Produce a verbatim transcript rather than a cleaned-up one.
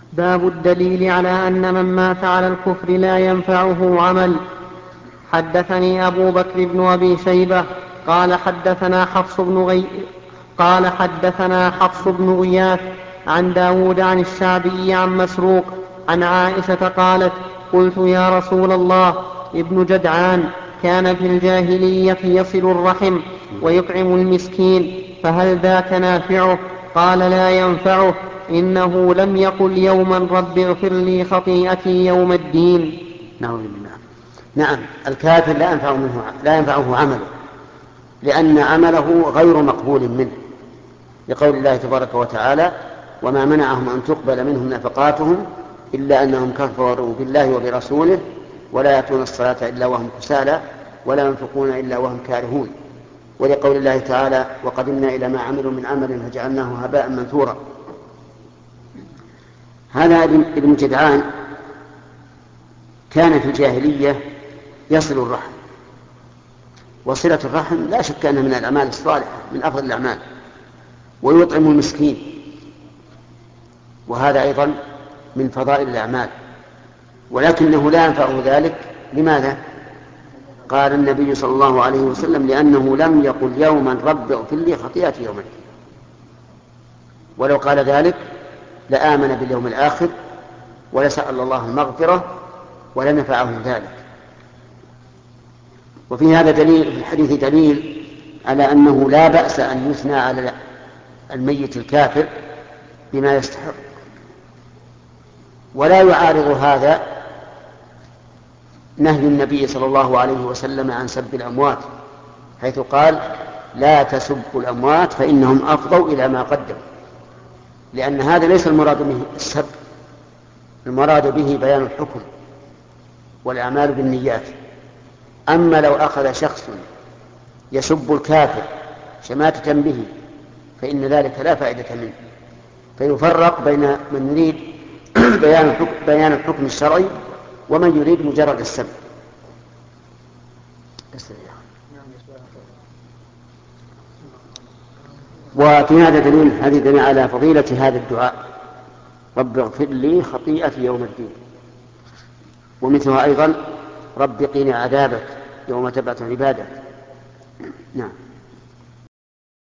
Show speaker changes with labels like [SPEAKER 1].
[SPEAKER 1] باب الدليل على أن من مات على الكفر لا ينفعه عمل. حدثني أبو بكر بن أبي شيبة قال حدثنا حفص بن غي... قال حدثنا حفص بن غياث عن داود عن الشعبي عن مسروق عن عائشة قالت قلت يا رسول الله ابن جدعان كان في الجاهلية يصل الرحم ويطعم المسكين فهل ذاك نافعه؟ قال لا ينفعه، إنه لم يقل يوما رب اغفر لي خطيئتي يوم الدين.
[SPEAKER 2] نعم. نعم الكافر لا ينفع منه لا ينفعه عمله، لأن عمله غير مقبول منه، لقول الله تبارك وتعالى وما منعهم أن تقبل منهم نفقاتهم إلا أنهم كفروا بالله وبرسوله ولا يأتون الصلاة إلا وهم كسالى ولا ينفقون إلا وهم كارهون، ولقول الله تعالى وقدمنا إلى ما عملوا من عمل فجعلناه هباء منثورا. هذا ابن جدعان كان في الجاهلية يصل الرحم، وصلة الرحم لا شك أنها من الأعمال الصالحة من أفضل الأعمال، ويطعم المسكين، وهذا أيضا من فضائل الأعمال، ولكنه لا ينفعه ذلك. لماذا؟ قال النبي صلى الله عليه وسلم لأنه لم يقل يوما رب اغفر لي خطيئتي يوم الدين، ولو قال ذلك لآمن باليوم الآخر ولسأل الله المغفرة ولنفعه ذلك. وفي هذا دليل في الحديث دليل على أنه لا بأس أن يثنى على الميت الكافر بما يستحق، ولا يعارض هذا نهي النبي صلى الله عليه وسلم عن سب الأموات، حيث قال لا تسبوا الأموات فإنهم أفضوا إلى ما قدموا، لأن هذا ليس المراد به السب، المراد به بيان الحكم والأعمال بالنيات. أما لو أخذ شخص يسب الكافر شماتة به فإن ذلك لا فائدة منه، فيفرق بين من يريد بيان الحكم, بيان الحكم الشرعي ومن يريد مجرد السب. وفي هذا دليل هذه دليل على فضيلة هذا الدعاء رب اغفر لي خطيئتي يوم الدين، ومثلها أيضا رب قنا عذابك يوم تبعث عبادك. نعم.